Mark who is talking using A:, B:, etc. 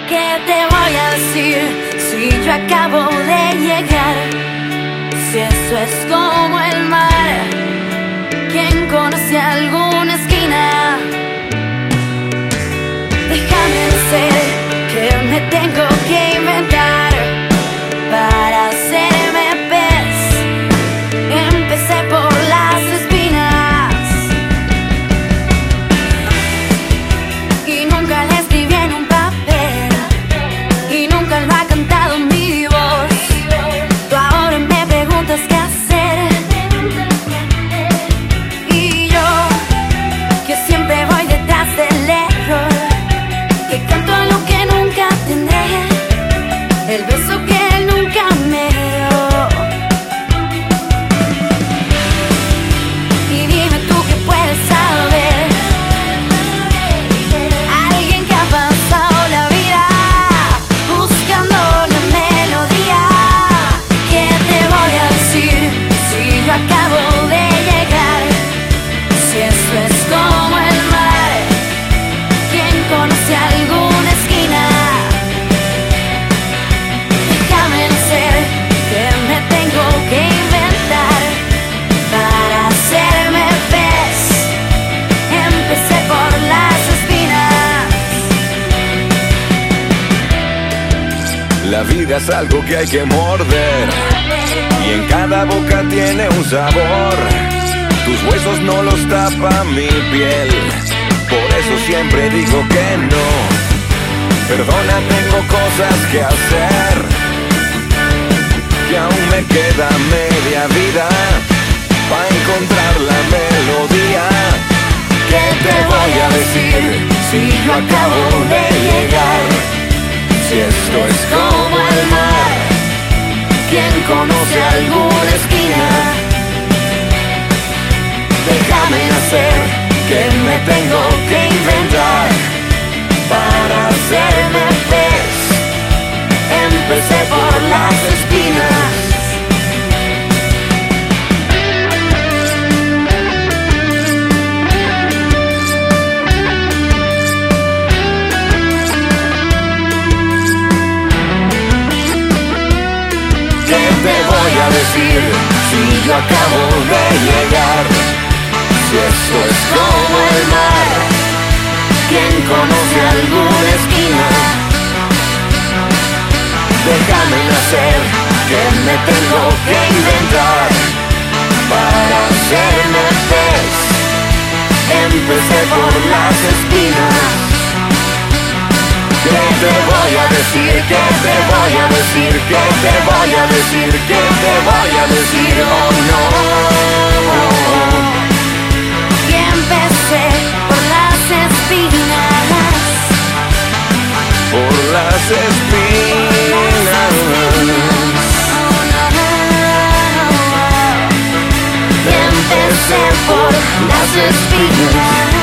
A: ¿Qué te voy a decir si yo acabo de llegar? Si eso es como el mar, ¿quién conoce alguna esquina? Déjame ser que me tengo que inventar para hacerme pez. Empecé por las espinas y nunca le escribí en un papel y nunca lo ha cantado mi voz. Tú ahora me preguntas qué hacer y yo, que siempre voy detrás del error, que canto a lo que nunca tendré, el beso que él nunca me dio. Y dime tú qué puedes saber, alguien que ha pasado la vida buscando la melodía. ¿Qué te voy a decir si yo acabo de llegar? Si eso es como el mar, ¿quién conoce alguna esquina? Déjame ser que me tengo que inventar para hacerme pez. Empecé por las espinas.
B: La vida es algo que hay que morder y en cada boca tiene un sabor. Tus huesos no los tapa mi piel, por eso siempre digo que no. Perdona, tengo cosas que hacer y aún me queda media vida para encontrar la melodía. ¿Qué te voy a decir si yo acabo de llegar? Si esto es como el mar, ¿quién conoce alguna esquina? Déjame hacer que me tengo que inventar para hacerme pez. Empecé por las espinas. ¿Qué te voy a decir si yo acabo de llegar? Si esto es como el mar, ¿quién conoce alguna esquina? Déjame nacer, que me tengo que inventar para hacerme pez. Empecé por las espinas. ¿Qué te voy a decir? ¿Qué te voy a decir? ¿Qué te voy a decir? ¿Qué te voy a decir? Oh no.
A: Y empecé por las espinas.
B: Por las espinas.
A: Y empecé por las espinas.